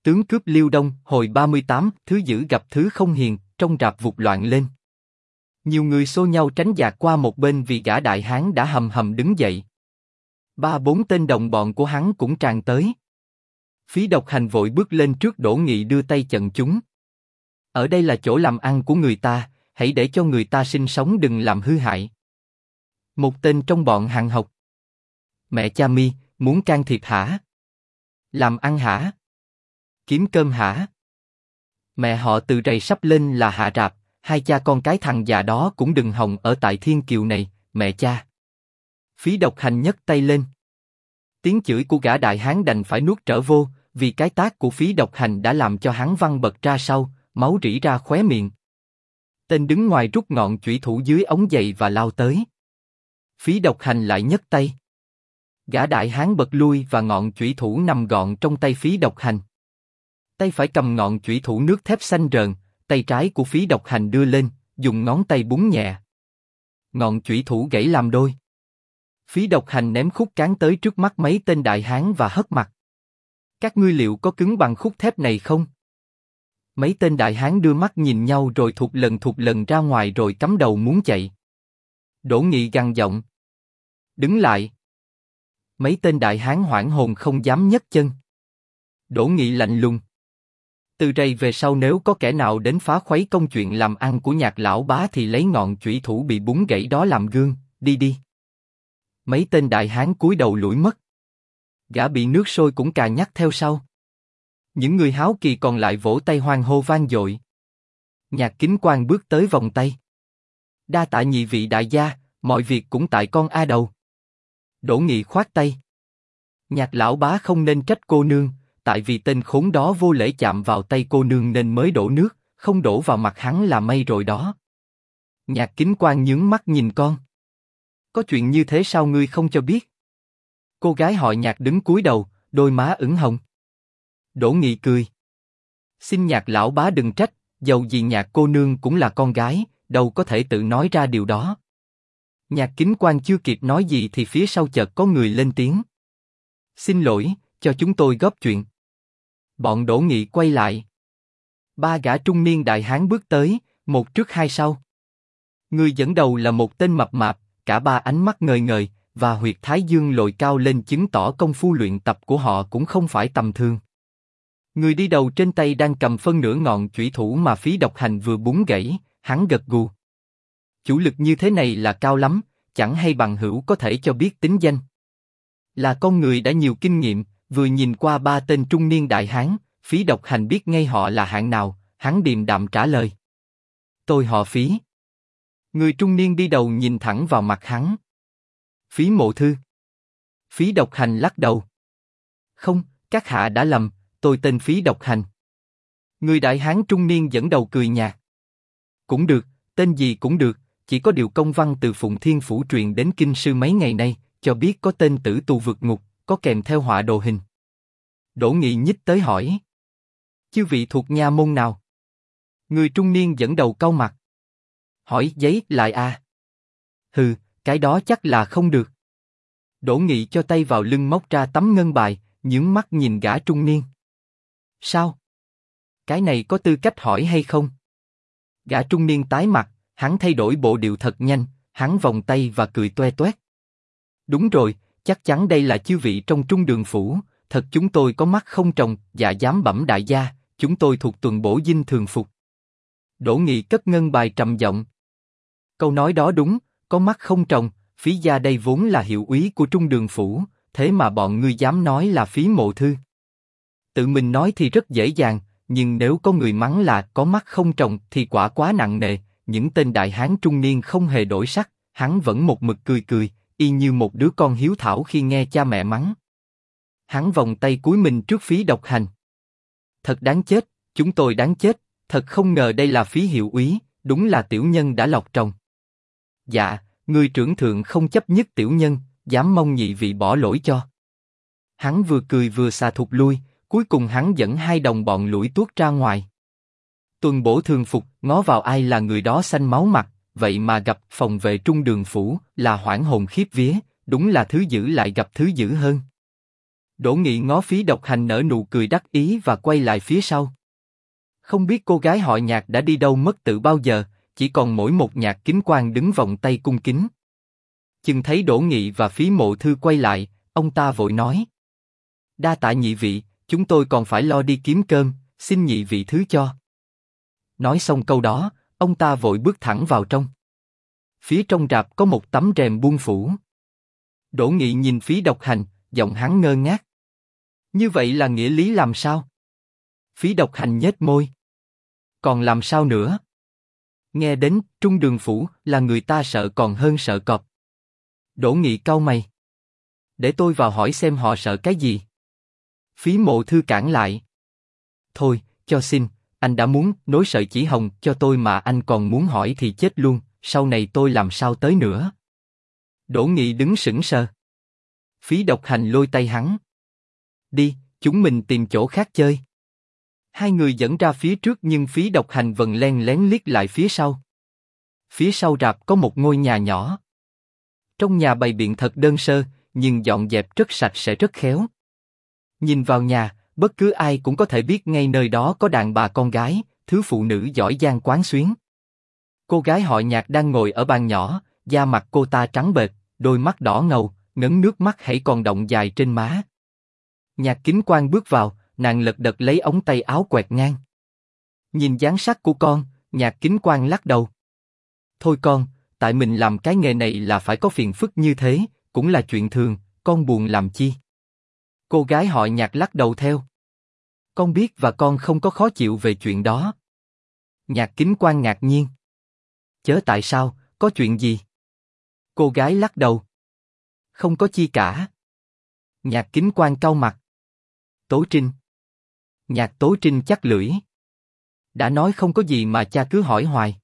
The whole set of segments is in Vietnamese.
Tướng cướp Liêu Đông, hồi 38, thứ dữ gặp thứ không hiền, trong rạp vụt loạn lên. Nhiều người xô nhau tránh dạt qua một bên vì gã đại hán đã hầm hầm đứng dậy. 3-4 tên đồng bọn của hắn cũng tràn tới. Phí Độc Hành vội bước lên trước Đỗ Nghị đưa tay chặn chúng. Ở đây là chỗ làm ăn của người ta, hãy để cho người ta sinh sống, đừng làm hư hại. Một tên trong bọn hàng học. Mẹ cha mi, muốn can thiệp hả? Làm ăn hả? Kiếm cơm hả? Mẹ họ Từ rày sắp lên là hạ rạp, hai cha con cái thằng già đó cũng đừng hòng ở tại Thiên Kiều này, mẹ cha. Phí Độc Hành nhấc tay lên. Tiếng chửi của gã đại hán đành phải nuốt trở vô, vì cái tát của Phí Độc Hành đã làm cho hắn văng bật ra sau, máu rỉ ra khóe miệng. Tên đứng ngoài rút ngọn chủy thủ dưới ống giày và lao tới. Phí Độc Hành lại nhấc tay. Gã đại hán bật lui và ngọn chủy thủ nằm gọn trong tay Phí Độc Hành. Tay phải cầm ngọn chủy thủ nước thép xanh rờn, tay trái của Phí Độc Hành đưa lên, dùng ngón tay búng nhẹ. Ngọn chủy thủ gãy làm đôi. Phí Độc Hành ném khúc cán tới trước mắt mấy tên đại hán và hất mặt. Các ngươi liệu có cứng bằng khúc thép này không? Mấy tên đại hán đưa mắt nhìn nhau rồi thụt lần ra ngoài rồi cắm đầu muốn chạy. Đỗ Nghị gằn giọng. Đứng lại. Mấy tên đại hán hoảng hồn không dám nhấc chân. Đỗ Nghị lạnh lùng. Từ đây về sau nếu có kẻ nào đến phá khuấy công chuyện làm ăn của Nhạc lão bá thì lấy ngọn chủy thủ bị búng gãy đó làm gương, đi đi. Mấy tên đại hán cúi đầu lủi mất. Gã bị nước sôi cũng cà nhắc theo sau. Những người háo kỳ còn lại vỗ tay hoan hô vang dội. Nhạc Kính Quang bước tới vòng tay. Đa tạ nhị vị đại gia, mọi việc cũng tại con A Đầu. Đỗ Nghị khoát tay. Nhạc lão bá không nên trách cô nương, tại vì tên khốn đó vô lễ chạm vào tay cô nương nên mới đổ nước, không đổ vào mặt hắn là may rồi đó. Nhạc Kính Quang nhướng mắt nhìn con. Có chuyện như thế sao ngươi không cho biết? Cô gái họ Nhạc đứng cúi đầu, đôi má ửng hồng. Đỗ Nghị cười. Xin Nhạc lão bá đừng trách, dầu gì Nhạc cô nương cũng là con gái, đâu có thể tự nói ra điều đó. Nhạc Kính Quang chưa kịp nói gì thì phía sau chợt có người lên tiếng. Xin lỗi, cho chúng tôi góp chuyện. Bọn Đỗ Nghị quay lại. 3 gã trung niên đại hán bước tới, một trước hai sau. Người dẫn đầu là một tên mập mạp, cả ba ánh mắt ngời ngời, và huyệt thái dương lồi cao lên chứng tỏ công phu luyện tập của họ cũng không phải tầm thường. Người đi đầu trên tay đang cầm phân nửa ngọn chủy thủ mà Phí Độc Hành vừa búng gãy, hắn gật gù. Chủ lực như thế này là cao lắm, chẳng hay bằng hữu có thể cho biết tính danh. Là con người đã nhiều kinh nghiệm, vừa nhìn qua 3 tên trung niên đại hán, Phí Độc Hành biết ngay họ là hạng nào, hắn điềm đạm trả lời. Tôi họ Phí. Người trung niên đi đầu nhìn thẳng vào mặt hắn. Phí Mộ Thư. Phí Độc Hành lắc đầu. Không, các hạ đã lầm, tôi tên Phí Độc Hành. Người đại hán trung niên dẫn đầu cười nhạt. Cũng được, tên gì cũng được, chỉ có điều công văn từ Phụng Thiên Phủ truyền đến kinh sư mấy ngày nay, cho biết có tên tử tù vượt ngục, có kèm theo họa đồ hình. Đỗ Nghị nhích tới hỏi. Chư vị thuộc nha môn nào? Người trung niên dẫn đầu cau mặt. Hỏi giấy lại à? Hừ, cái đó chắc là không được. Đỗ Nghị cho tay vào lưng móc ra tấm ngân bài, nhướng mắt nhìn gã trung niên. Sao? Cái này có tư cách hỏi hay không? Gã trung niên tái mặt, hắn thay đổi bộ điệu thật nhanh, hắn vòng tay và cười toe toét. Đúng rồi, chắc chắn đây là chư vị trong Trung Đường Phủ, thật chúng tôi có mắt không tròng, dạ dám bẩm đại gia, chúng tôi thuộc tuần bổ dinh thường phục. Đỗ Nghị cất ngân bài trầm giọng. Câu nói đó đúng, có mắt không tròng, Phí gia đây vốn là hiệu úy của Trung Đường Phủ, thế mà bọn ngươi dám nói là Phí Mộ Thư. Tự mình nói thì rất dễ dàng, nhưng nếu có người mắng là có mắt không tròng thì quả quá nặng nề. Những tên đại hán trung niên không hề đổi sắc, hắn vẫn một mực cười cười, y như một đứa con hiếu thảo khi nghe cha mẹ mắng. Hắn vòng tay cúi mình trước Phí Độc Hành. Thật đáng chết, chúng tôi đáng chết, thật không ngờ đây là Phí hiệu úy, đúng là tiểu nhân đã lọc tròng. Dạ, người trưởng thượng không chấp nhất tiểu nhân, dám mong nhị vị bỏ lỗi cho. Hắn vừa cười vừa xà thụt lui, cuối cùng hắn dẫn 2 đồng bọn lủi tuốt ra ngoài. Tuần bổ thường phục, ngó vào ai là người đó xanh máu mặt, vậy mà gặp phòng vệ Trung Đường Phủ, là hoảng hồn khiếp vía, đúng là thứ dữ lại gặp thứ dữ hơn. Đỗ Nghị ngó Phí Độc Hành nở nụ cười đắc ý và quay lại phía sau. Không biết cô gái họ Nhạc đã đi đâu mất từ bao giờ, chỉ còn mỗi một Nhạc Kính Quang đứng vòng tay cung kính. Chừng thấy Đỗ Nghị và Phí Mộ Thư quay lại, ông ta vội nói: đa tạ nhị vị, chúng tôi còn phải lo đi kiếm cơm, xin nhị vị thứ cho. Nói xong câu đó, ông ta vội bước thẳng vào trong. Phía trong rạp có một tấm rèm buông phủ. Đỗ Nghị nhìn Phí Độc Hành, giọng hắn ngơ ngác. Như vậy là nghĩa lý làm sao? Phí Độc Hành nhếch môi. Còn làm sao nữa? Nghe đến Trung Đường Phủ là người ta sợ còn hơn sợ cọp. Đỗ Nghị cau mày. Để tôi vào hỏi xem họ sợ cái gì. Phí Mộ Thư cản lại. Thôi, cho xin, anh đã muốn nối sợi chỉ hồng cho tôi mà anh còn muốn hỏi thì chết luôn, sau này tôi làm sao tới nữa? Đỗ Nghị đứng sững sờ. Phí Độc Hành lôi tay hắn. Đi, chúng mình tìm chỗ khác chơi. Hai người dẫn ra phía trước nhưng Phí Độc Hành vẫn len lén liếc lại phía sau. Phía sau rạp có một ngôi nhà nhỏ. Trong nhà bày biện thật đơn sơ, nhưng dọn dẹp rất sạch sẽ rất khéo. Nhìn vào nhà, bất cứ ai cũng có thể biết ngay nơi đó có đàn bà con gái, thứ phụ nữ giỏi giang quán xuyến. Cô gái họ Nhạc đang ngồi ở bàn nhỏ, da mặt cô ta trắng bệch, đôi mắt đỏ ngầu, ngấn nước mắt hãy còn đọng dài trên má. Nhạc Kính Quang bước vào, nàng lật đật lấy ống tay áo quẹt ngang. Nhìn dáng sắc của con, Nhạc Kính Quang lắc đầu. Thôi con, tại mình làm cái nghề này là phải có phiền phức như thế, cũng là chuyện thường, con buồn làm chi? Cô gái họ Nhạc lắc đầu theo. Con biết và con không có khó chịu về chuyện đó. Nhạc Kính Quang ngạc nhiên. Chớ tại sao, có chuyện gì? Cô gái lắc đầu. Không có chi cả. Nhạc Kính Quang cau mặt. Tố Trinh. Nhạc Tố Trinh chắc lưỡi. Đã nói không có gì mà cha cứ hỏi hoài.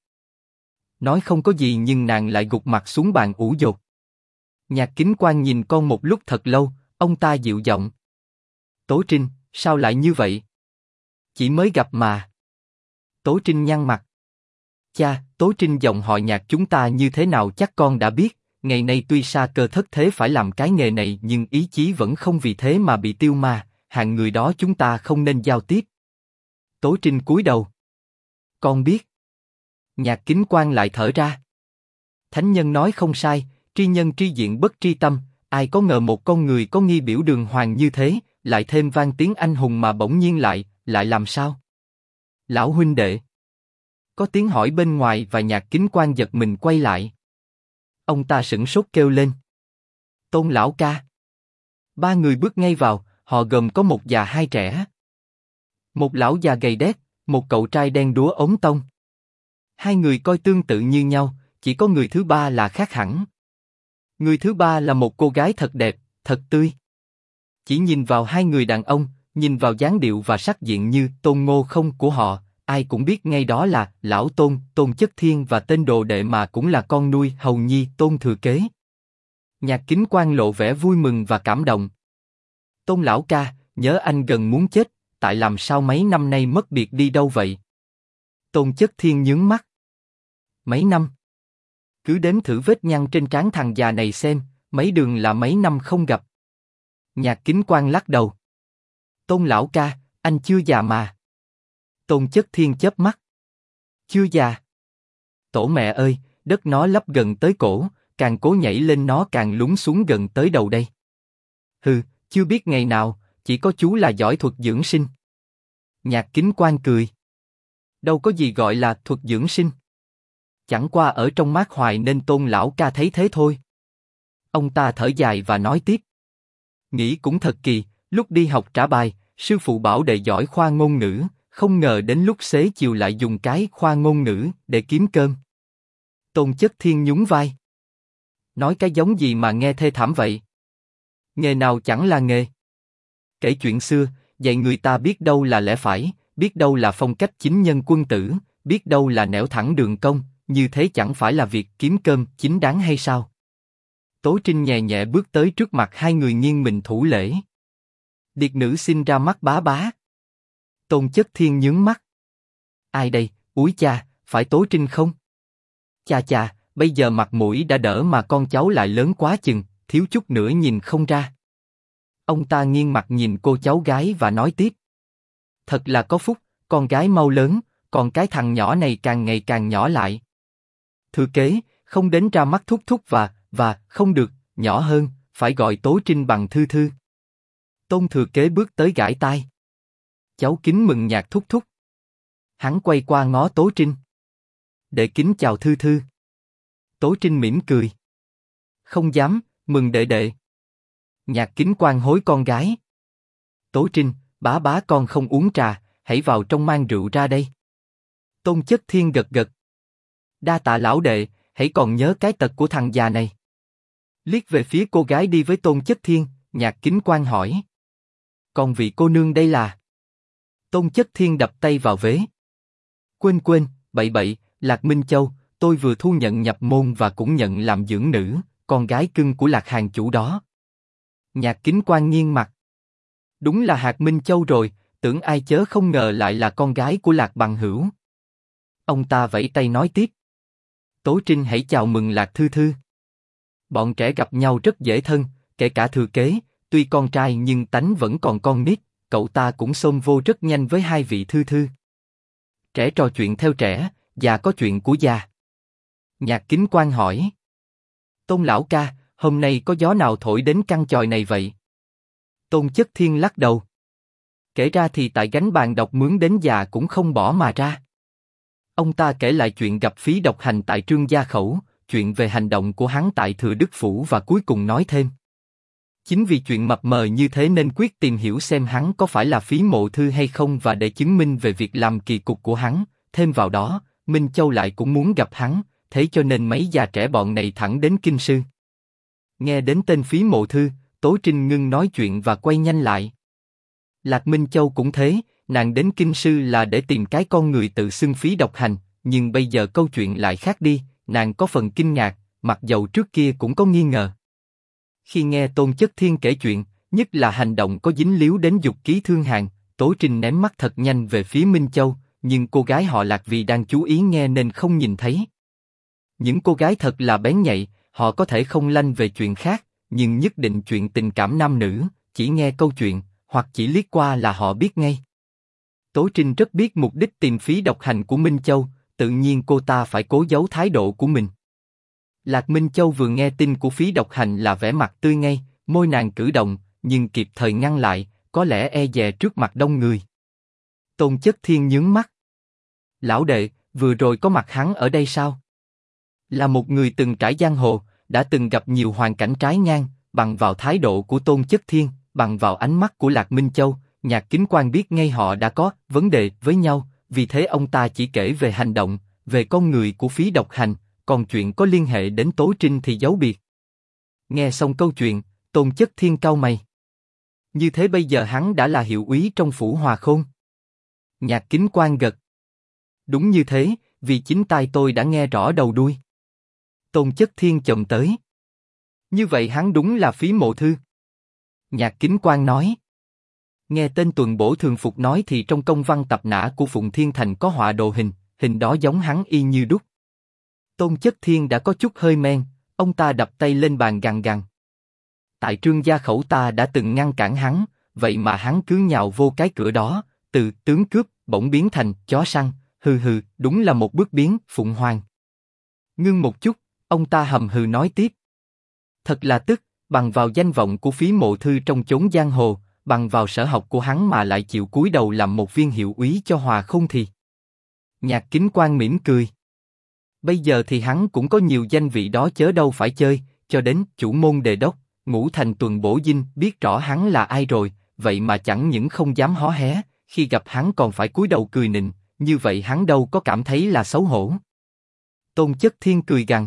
Nói không có gì nhưng nàng lại gục mặt xuống bàn ủ dột. Nhạc Kính Quang nhìn con một lúc thật lâu, ông ta dịu giọng. Tố Trinh, sao lại như vậy? Chỉ mới gặp mà. Tố Trinh nhăn mặt. Cha, Tố Trinh dòng họ Nhạc chúng ta như thế nào chắc con đã biết, ngày nay tuy sa cơ thất thế phải làm cái nghề này nhưng ý chí vẫn không vì thế mà bị tiêu ma, hạng người đó chúng ta không nên giao tiếp. Tố Trinh cúi đầu. Con biết. Nhạc Kính Quang lại thở ra. Thánh nhân nói không sai, tri nhân tri diện bất tri tâm, ai có ngờ một con người có nghi biểu đường hoàng như thế, lại thêm vang tiếng anh hùng mà bỗng nhiên lại làm sao? Lão huynh đệ. Có tiếng hỏi bên ngoài và Nhạc Kính Quang giật mình quay lại. Ông ta sửng sốt kêu lên. Tôn lão ca. Ba người bước ngay vào, họ gồm có một già hai trẻ. Một lão già gầy đét, một cậu trai đen đúa ống tông. Hai người coi tương tự như nhau, chỉ có người thứ ba là khác hẳn. Người thứ ba là một cô gái thật đẹp, thật tươi. Chỉ nhìn vào hai người đàn ông, nhìn vào dáng điệu và sắc diện như Tôn Ngô Không của họ, ai cũng biết ngay đó là lão Tôn, Tôn Chất Thiên và tên đồ đệ mà cũng là con nuôi hầu nhi Tôn thừa kế. Nhạc Kính Quang lộ vẻ vui mừng và cảm động. Tôn lão ca, nhớ anh gần muốn chết, tại làm sao mấy năm nay mất biệt đi đâu vậy? Tôn Chất Thiên nhướng mắt. Mấy năm? Cứ đếm thử vết nhăn trên trán thằng già này xem, mấy đường là mấy năm không gặp. Nhạc Kính Quang lắc đầu. Tôn lão ca, anh chưa già mà. Tôn Chất Thiên chớp mắt. Chưa già. Tổ mẹ ơi, đất nó lấp gần tới cổ, càng cố nhảy lên nó càng lún xuống gần tới đầu đây. Hừ, chưa biết ngày nào, chỉ có chú là giỏi thuật dưỡng sinh. Nhạc Kính Quang cười. Đâu có gì gọi là thuật dưỡng sinh. Chẳng qua ở trong mát hoài nên Tôn lão ca thấy thế thôi. Ông ta thở dài và nói tiếp. Nghĩ cũng thật kỳ, lúc đi học trả bài, sư phụ bảo đệ giỏi khoa ngôn ngữ, không ngờ đến lúc xế chiều lại dùng cái khoa ngôn ngữ để kiếm cơm. Tôn Chất Thiên nhún vai. Nói cái giống gì mà nghe thê thảm vậy? Nghề nào chẳng là nghề. Kể chuyện xưa, dạy người ta biết đâu là lẽ phải, biết đâu là phong cách chính nhân quân tử, biết đâu là nẻo thẳng đường công, như thế chẳng phải là việc kiếm cơm chính đáng hay sao? Tố Trinh nhẹ nhẹ bước tới trước mặt hai người nghiêng mình thủ lễ. Điệt nữ xin ra mắt bá bá. Tôn Chất Thiên nhướng mắt. Ai đây, úi cha, phải Tố Trinh không? Cha cha, bây giờ mặt mũi đã đỡ mà con cháu lại lớn quá chừng, thiếu chút nữa nhìn không ra. Ông ta nghiêng mặt nhìn cô cháu gái và nói tiếp. Thật là có phúc, con gái mau lớn, còn cái thằng nhỏ này càng ngày càng nhỏ lại. Thừa kế, không đến ra mắt thúc thúc và, không được, nhỏ hơn, phải gọi Tố Trinh bằng Thư Thư. Tôn thừa kế bước tới gãi tai. Cháu kính mừng Nhạc thúc thúc. Hắn quay qua ngó Tố Trinh. Đệ kính chào Thư Thư. Tố Trinh mỉm cười. Không dám, mừng đệ đệ. Nhạc Kính Quan hối con gái. Tố Trinh, bá bá con không uống trà, hãy vào trong mang rượu ra đây. Tôn Chất Thiên gật gật. Đa tạ lão đệ, hãy còn nhớ cái tật của thằng già này. Liếc về phía cô gái đi với Tôn Chất Thiên, Nhạc Kính Quan hỏi. Còn vị cô nương đây là? Tôn Chất Thiên đập tay vào vế. Quên, bậy, Lạc Minh Châu, tôi vừa thu nhận nhập môn và cũng nhận làm dưỡng nữ, con gái cưng của Lạc hàng chủ đó. Nhạc Kính Quan nghiêng mặt. Đúng là Hạc Minh Châu rồi, tưởng ai chớ không ngờ lại là con gái của Lạc bằng hữu. Ông ta vẫy tay nói tiếp. Tố Trinh hãy chào mừng Lạc Thư Thư. Bọn trẻ gặp nhau rất dễ thân, kể cả thừa kế, tuy con trai nhưng tánh vẫn còn con nít, cậu ta cũng xôm vô rất nhanh với hai vị Thư Thư. Trẻ trò chuyện theo trẻ, già có chuyện của già. Nhạc Kính Quan hỏi. Tôn lão ca, hôm nay có gió nào thổi đến căn chòi này vậy? Tôn Chất Thiên lắc đầu. Kể ra thì tại gánh bàn đọc mướn đến già cũng không bỏ mà ra. Ông ta kể lại chuyện gặp Phí Độc Hành tại Trương Gia Khẩu, chuyện về hành động của hắn tại Thừa Đức Phủ và cuối cùng nói thêm. Chính vì chuyện mập mờ như thế nên quyết tìm hiểu xem hắn có phải là Phí Mộ Thư hay không và để chứng minh về việc làm kỳ cục của hắn, thêm vào đó, Minh Châu lại cũng muốn gặp hắn, thế cho nên mấy già trẻ bọn này thẳng đến Kinh Sư. Nghe đến tên Phí Mộ Thư, Tố Trinh ngưng nói chuyện và quay nhanh lại. Lạc Minh Châu cũng thế, nàng đến Kinh Sư là để tìm cái con người tự xưng Phí Độc Hành, nhưng bây giờ câu chuyện lại khác đi, nàng có phần kinh ngạc, mặc dầu trước kia cũng có nghi ngờ. Khi nghe Tôn Chất Thiên kể chuyện, nhất là hành động có dính líu đến dục ký thương hàng, Tố Trinh ném mắt thật nhanh về phía Minh Châu, nhưng cô gái họ Lạc vì đang chú ý nghe nên không nhìn thấy. Những cô gái thật là bén nhạy, họ có thể không lanh về chuyện khác, nhưng nhất định chuyện tình cảm nam nữ, chỉ nghe câu chuyện, hoặc chỉ liếc qua là họ biết ngay. Tố Trinh rất biết mục đích tìm Phí Độc Hành của Minh Châu, tự nhiên cô ta phải cố giấu thái độ của mình. Lạc Minh Châu vừa nghe tin của Phí Độc Hành là vẻ mặt tươi ngay, môi nàng cử động, nhưng kịp thời ngăn lại, có lẽ e dè trước mặt đông người. Tôn Chất Thiên nhướng mắt. Lão đệ, vừa rồi có mặt hắn ở đây sao? Là một người từng trải giang hồ, đã từng gặp nhiều hoàn cảnh trái ngang, bằng vào thái độ của Tôn Chất Thiên, bằng vào ánh mắt của Lạc Minh Châu, Nhạc Kính Quan biết ngay họ đã có vấn đề với nhau, vì thế ông ta chỉ kể về hành động, về con người của Phí Độc Hành, còn chuyện có liên hệ đến Tố Trinh thì giấu biệt. Nghe xong câu chuyện, Tôn Chất Thiên cau mày. Như thế bây giờ hắn đã là hiệu úy trong phủ Hòa Khôn. Nhạc Kính Quan gật. Đúng như thế, vì chính tai tôi đã nghe rõ đầu đuôi. Tôn Chất Thiên chồm tới. Như vậy hắn đúng là Phí Mộ Thư. Nhạc Kính Quan nói. Nghe tên Tuần Bổ Thường Phục nói thì trong công văn tập nã của Phụng Thiên Thành có họa đồ hình, hình đó giống hắn y như đúc. Tôn Chất Thiên đã có chút hơi men, ông ta đập tay lên bàn gằn gằn. Tại Trương Gia Khẩu ta đã từng ngăn cản hắn, vậy mà hắn cứ nhào vô cái cửa đó, từ tướng cướp bỗng biến thành chó săn, hừ, đúng là một bước biến, Phụng Hoàng. Ngưng một chút, ông ta hầm hừ nói tiếp. Thật là tức, bằng vào danh vọng của Phí Mộ Thư trong chốn giang hồ, bằng vào sở học của hắn mà lại chịu cúi đầu làm một viên hiệu úy cho Hòa Khôn thì. Nhạc Kính Quan mỉm cười. Bây giờ thì hắn cũng có nhiều danh vị đó chớ đâu phải chơi, cho đến chủ môn đề đốc, Ngũ Thành Tuần Bổ Dinh biết rõ hắn là ai rồi, vậy mà chẳng những không dám hó hé, khi gặp hắn còn phải cúi đầu cười nịnh, như vậy hắn đâu có cảm thấy là xấu hổ. Tôn Chất Thiên cười gằn.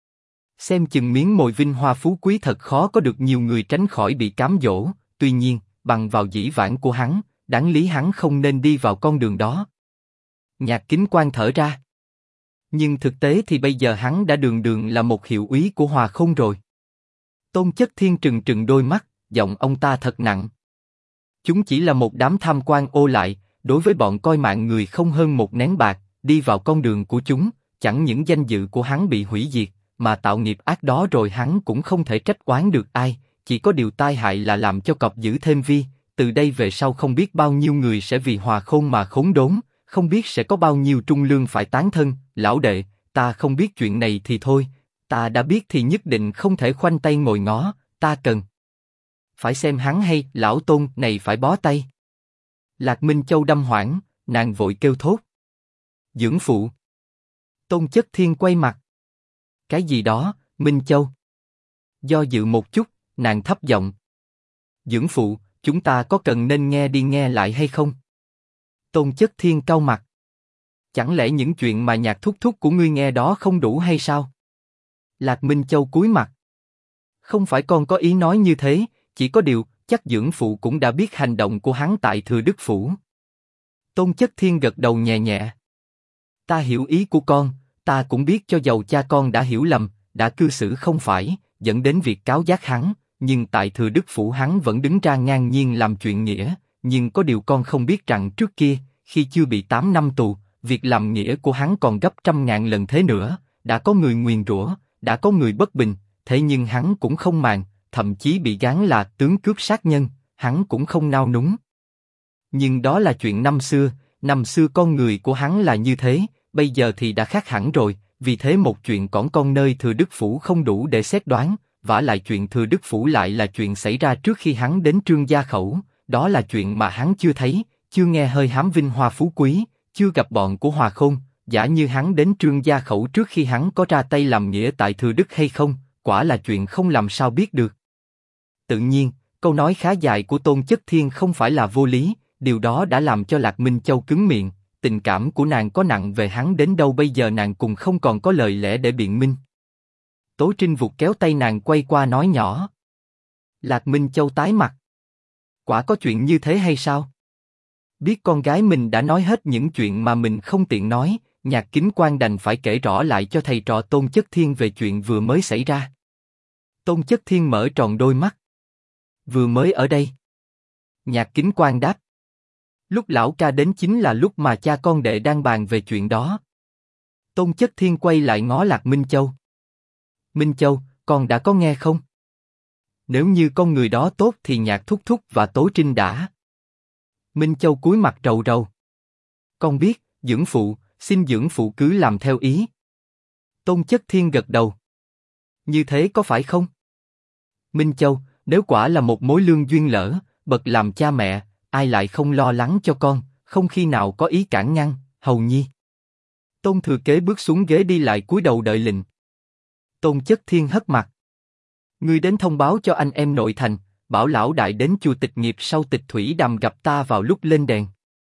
Xem chừng miếng mồi vinh hoa phú quý thật khó có được nhiều người tránh khỏi bị cám dỗ, tuy nhiên, bằng vào dĩ vãng của hắn, đáng lý hắn không nên đi vào con đường đó. Nhạc Kính Quan thở ra. Nhưng thực tế thì bây giờ hắn đã đường đường là một hiệu úy của Hòa Khôn rồi. Tôn Chất Thiên trừng đôi mắt, giọng ông ta thật nặng. Chúng chỉ là một đám tham quan ô lại, đối với bọn coi mạng người không hơn một nén bạc, đi vào con đường của chúng, chẳng những danh dự của hắn bị hủy diệt, mà tạo nghiệp ác đó rồi hắn cũng không thể trách oán được ai, chỉ có điều tai hại là làm cho cọp dữ thêm vi, từ đây về sau không biết bao nhiêu người sẽ vì Hòa Khôn mà khốn đốn, không biết sẽ có bao nhiêu trung lương phải tán thân. Lão đệ, ta không biết chuyện này thì thôi, ta đã biết thì nhất định không thể khoanh tay ngồi ngó, ta cần phải xem hắn hay. Lão Tôn này phải bó tay. Lạc Minh Châu đâm hoảng, nàng vội kêu thốt. Dưỡng phụ. Tôn Chất Thiên quay mặt. Cái gì đó, Minh Châu? Do dự một chút, nàng thấp giọng. Dưỡng phụ, chúng ta có cần nên nghe đi nghe lại hay không? Tôn Chất Thiên cau mặt. Chẳng lẽ những chuyện mà Nhạc thúc thúc của ngươi nghe đó không đủ hay sao? Lạc Minh Châu cúi mặt. Không phải con có ý nói như thế, chỉ có điều, chắc dưỡng phụ cũng đã biết hành động của hắn tại Thừa Đức Phủ. Tôn Chất Thiên gật đầu nhẹ nhẹ. Ta hiểu ý của con, ta cũng biết cho dầu cha con đã hiểu lầm, đã cư xử không phải, dẫn đến việc cáo giác hắn, nhưng tại Thừa Đức Phủ hắn vẫn đứng ra ngang nhiên làm chuyện nghĩa, nhưng có điều con không biết rằng trước kia, khi chưa bị 8 năm tù, việc làm nghĩa của hắn còn gấp 100.000 lần thế nữa, đã có người nguyền rủa, đã có người bất bình, thế nhưng hắn cũng không màng, thậm chí bị gán là tướng cướp sát nhân, hắn cũng không nao núng. Nhưng đó là chuyện năm xưa con người của hắn là như thế, bây giờ thì đã khác hẳn rồi, vì thế một chuyện cỏn con nơi Thừa Đức Phủ không đủ để xét đoán, vả lại chuyện Thừa Đức Phủ lại là chuyện xảy ra trước khi hắn đến Trương Gia Khẩu, đó là chuyện mà hắn chưa thấy, chưa nghe hơi hám vinh hoa phú quý, chưa gặp bọn của Hòa Khôn, giả như hắn đến Trương Gia Khẩu trước khi hắn có ra tay làm nghĩa tại Thừa Đức hay không, quả là chuyện không làm sao biết được. Tự nhiên, câu nói khá dài của Tôn Chất Thiên không phải là vô lý, điều đó đã làm cho Lạc Minh Châu cứng miệng, tình cảm của nàng có nặng về hắn đến đâu bây giờ nàng cùng không còn có lời lẽ để biện minh. Tố Trinh vụt kéo tay nàng quay qua nói nhỏ. Lạc Minh Châu tái mặt. Quả có chuyện như thế hay sao? Biết con gái mình đã nói hết những chuyện mà mình không tiện nói, Nhạc Kính Quan đành phải kể rõ lại cho thầy trò Tôn Chất Thiên về chuyện vừa mới xảy ra. Tôn Chất Thiên mở tròn đôi mắt. Vừa mới ở đây. Nhạc Kính Quan đáp. Lúc lão ca đến chính là lúc mà cha con đệ đang bàn về chuyện đó. Tôn Chất Thiên quay lại ngó Lạc Minh Châu. Minh Châu, con đã có nghe không? Nếu như con người đó tốt thì Nhạc thúc thúc và Tố Trinh đã. Minh Châu cúi mặt rầu rầu. Con biết, dưỡng phụ, xin dưỡng phụ cứ làm theo ý. Tôn Chất Thiên gật đầu. Như thế có phải không? Minh Châu, nếu quả là một mối lương duyên lỡ, bậc làm cha mẹ, ai lại không lo lắng cho con, không khi nào có ý cản ngăn, hầu nhi. Tôn Thừa Kế bước xuống ghế đi lại cúi đầu đợi lệnh. Tôn Chất Thiên hất mặt. Ngươi đến thông báo cho anh em nội thành, bảo lão đại đến chùa Tịch Nghiệp sau Tịch Thủy Đàm gặp ta vào lúc lên đèn.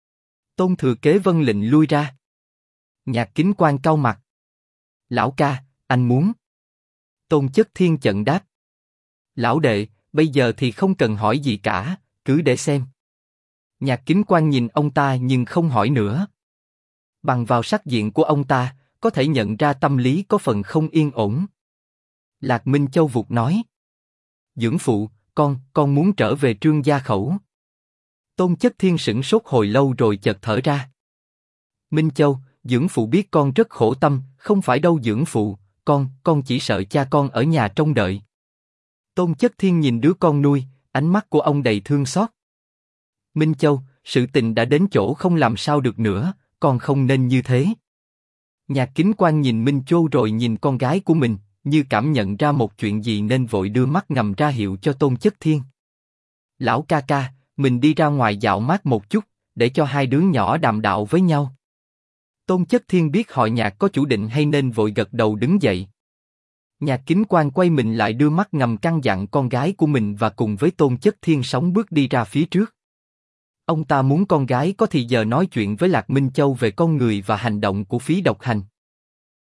Tôn Thừa Kế vâng lệnh lui ra. Nhạc Kính Quan cau mặt. Lão ca, anh muốn. Tôn Chất Thiên chận đáp. Lão đệ, bây giờ thì không cần hỏi gì cả, cứ để xem. Nhạc Kính Quan nhìn ông ta nhưng không hỏi nữa. Bằng vào sắc diện của ông ta, có thể nhận ra tâm lý có phần không yên ổn. Lạc Minh Châu vụt nói. Dưỡng phụ, con muốn trở về Trương Gia Khẩu. Tôn Chất Thiên sửng sốt hồi lâu rồi chợt thở ra. Minh Châu, dưỡng phụ biết con rất khổ tâm, không phải đâu dưỡng phụ, con chỉ sợ cha con ở nhà trông đợi. Tôn Chất Thiên nhìn đứa con nuôi, ánh mắt của ông đầy thương xót. Minh Châu, sự tình đã đến chỗ không làm sao được nữa, con không nên như thế. Nhạc Kính Quan nhìn Minh Châu rồi nhìn con gái của mình, như cảm nhận ra một chuyện gì nên vội đưa mắt ngầm ra hiệu cho Tôn Chất Thiên. Lão ca ca, mình đi ra ngoài dạo mát một chút, để cho hai đứa nhỏ đàm đạo với nhau. Tôn Chất Thiên biết họ Nhạc có chủ định hay nên vội gật đầu đứng dậy. Nhạc Kính Quan quay mình lại đưa mắt ngầm căn dặn con gái của mình và cùng với Tôn Chất Thiên sóng bước đi ra phía trước. Ông ta muốn con gái có thì giờ nói chuyện với Lạc Minh Châu về con người và hành động của Phí Độc Hành.